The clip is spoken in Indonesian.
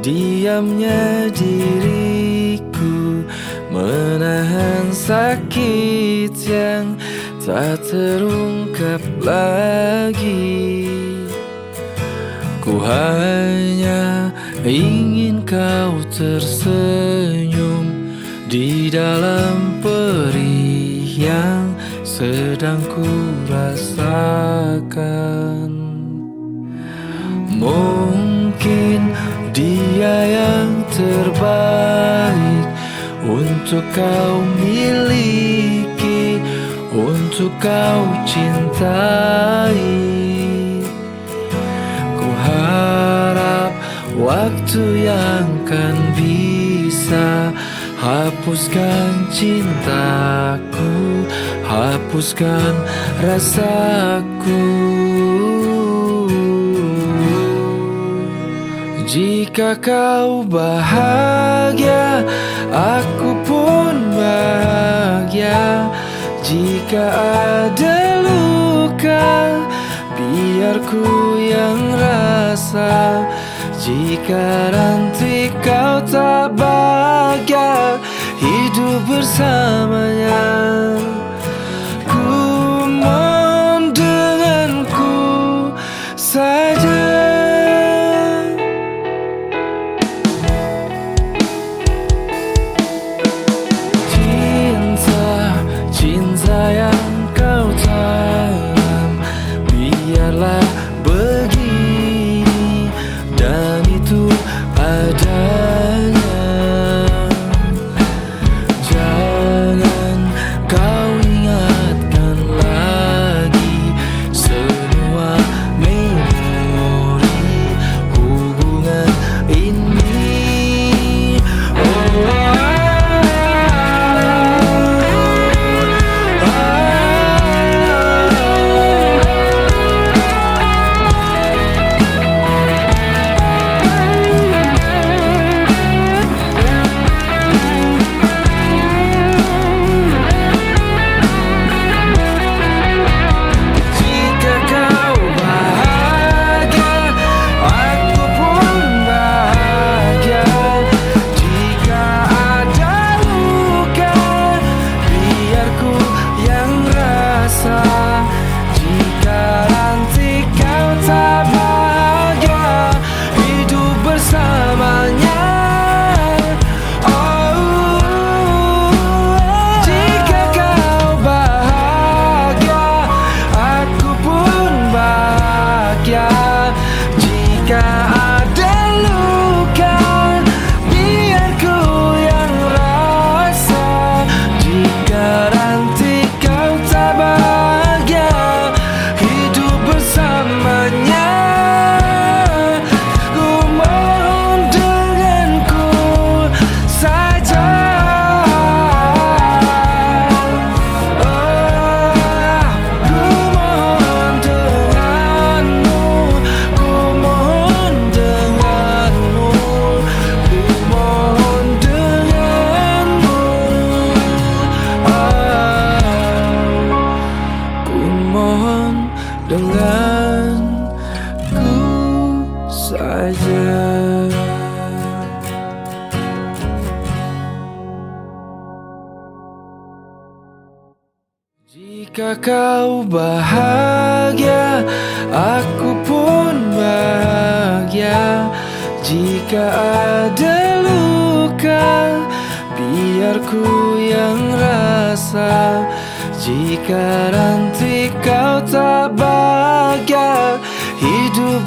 Diamnya diriku menahan sakit yang tak terungkap lagi. Ku hanya ingin kau tersenyum di dalam perih yang sedang ku rasakan. Mungkin dia yang terbaik untuk kau miliki, untuk kau cintai. Ku harap waktu yang kan bisa hapuskan cintaku, hapuskan rasaku. Jika kau bahagia, aku pun bahagia. Jika ada luka, biar ku yang rasa. Jika nanti kau tak bahagia hidup bersamanya, ku mohon denganku saja. Cinta yang kau tanam, biarlah begini, dan itu adanya. Jangan kau ingatkan lagi semua memori hubungan ini. Jika ada luka, biar ku yang rasa. Jika nanti kau tak bahagia hidup bersamanya, ku mohon denganku saja. Ku mohon denganmu, ku mohon denganmu, ku mohon denganmu. Ku mohon denganku saja. Jika kau bahagia, aku pun bahagia. Jika ada luka, biar ku yang rasa. Jika nanti kau tak bahagia hidup